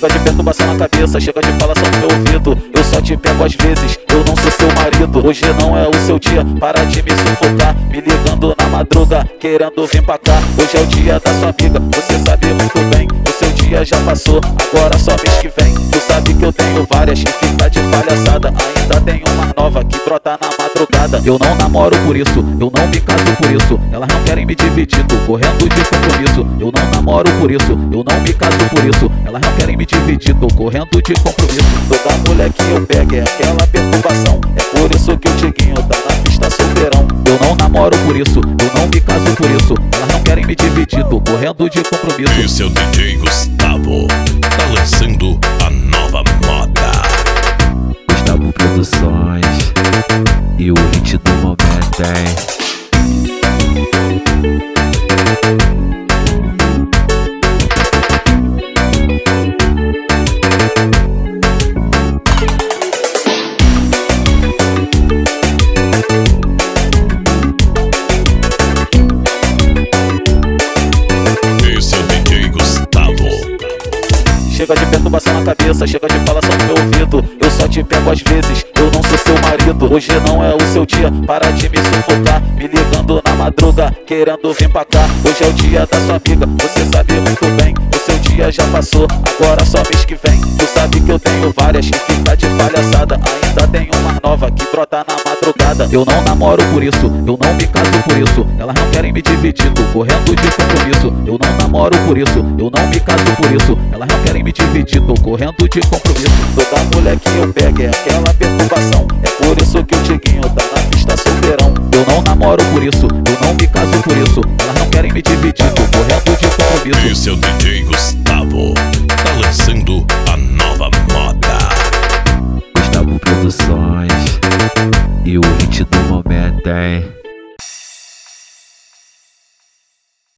Chega de perturbação na cabeça, chega de falação no meu ouvido. Eu só te pego às vezes, eu não sou seu marido. Hoje não é o seu dia, para de me sufocar. Me ligando na madruga, querendo vir pra cá. Hoje é o dia da sua amiga, você sabe muito bem. O seu dia já passou, agora só mês que vem. Tu sabe que eu tenho várias que fica de palhaçada. Ainda tem uma nova que brota na madrugada. Eu não namoro por isso, eu não me caso por isso. Elas não querem me dividir, tô correndo de compromisso. Eu não namoro por isso, eu não me caso por isso. Elas não querem me dividir, tô correndo de compromisso. Toda mulher que eu pego é aquela perturbação. É por isso que o Tiguinho tá na pista solteirão. Eu não namoro por isso, eu não me caso por isso. Elas não querem me dividir, tô correndo de compromisso. Esse é o DJ Gustavo, tá lançando a nova moda. Gustavo Produções e o hit do momento, hein? Chega de perturbação na cabeça, chega de falação no meu ouvido. Eu só te pego às vezes, eu não sou seu marido. Hoje não é o seu dia, para de me sufocar. Me ligando na madruga, querendo vir pra cá. Hoje é o dia da sua amiga, você sabe muito bem. O seu dia já passou, agora só mês que vem. Tu sabe que eu tenho várias que fica de palhaçada. Ainda tem uma nova que brota na madrugada. Eu não namoro por isso, eu não me caso por isso. Elas não querem me dividir, tô correndo de compromisso. Eu não namoro por isso, eu não me caso por isso. Elas não querem me dividir, tô correndo de compromisso. Toda mulher que eu pego é aquela perturbação. É por isso que o Tiguinho tá na pista solteirão. Eu não namoro por isso, eu não me caso por isso. Elas não querem me dividir, tô correndo de compromisso. Esse é o DJ Gustavo, tá lançando a nova moda. Gustavo Produções e o hit do momento, hein?